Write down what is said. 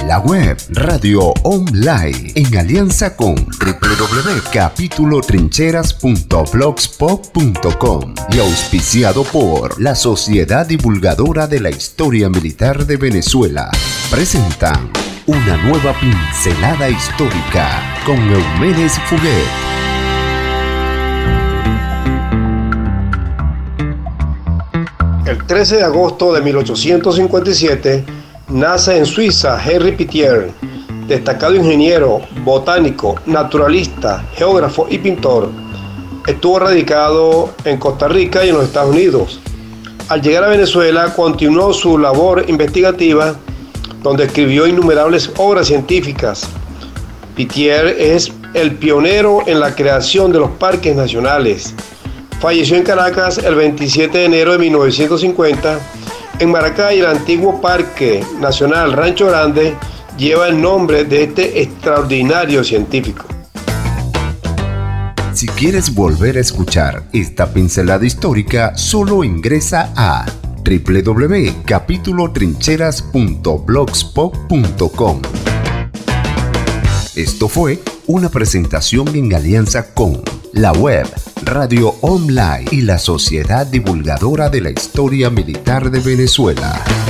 La web Radio Online, en alianza con www.capitulotrincheras.blogspot.com y auspiciado por la Sociedad Divulgadora de la Historia Militar de Venezuela, presentan una nueva pincelada histórica con Eumedes Fuguet. El 13 de agosto de 1857 nace en Suiza Henri Pittier, destacado ingeniero, botánico, naturalista, geógrafo y pintor. Estuvo radicado en Costa Rica y en los Estados Unidos. Al llegar a Venezuela continuó su labor investigativa, donde escribió innumerables obras científicas. Pittier es el pionero en la creación de los parques nacionales. Falleció en Caracas el 27 de enero de 1950. En Maracay, el antiguo Parque Nacional Rancho Grande lleva el nombre de este extraordinario científico. Si quieres volver a escuchar esta pincelada histórica, solo ingresa a www.capitulotrincheras.blogspot.com. Esto fue una presentación en alianza con la web Radio Online y la Sociedad Divulgadora de la Historia Militar de Venezuela.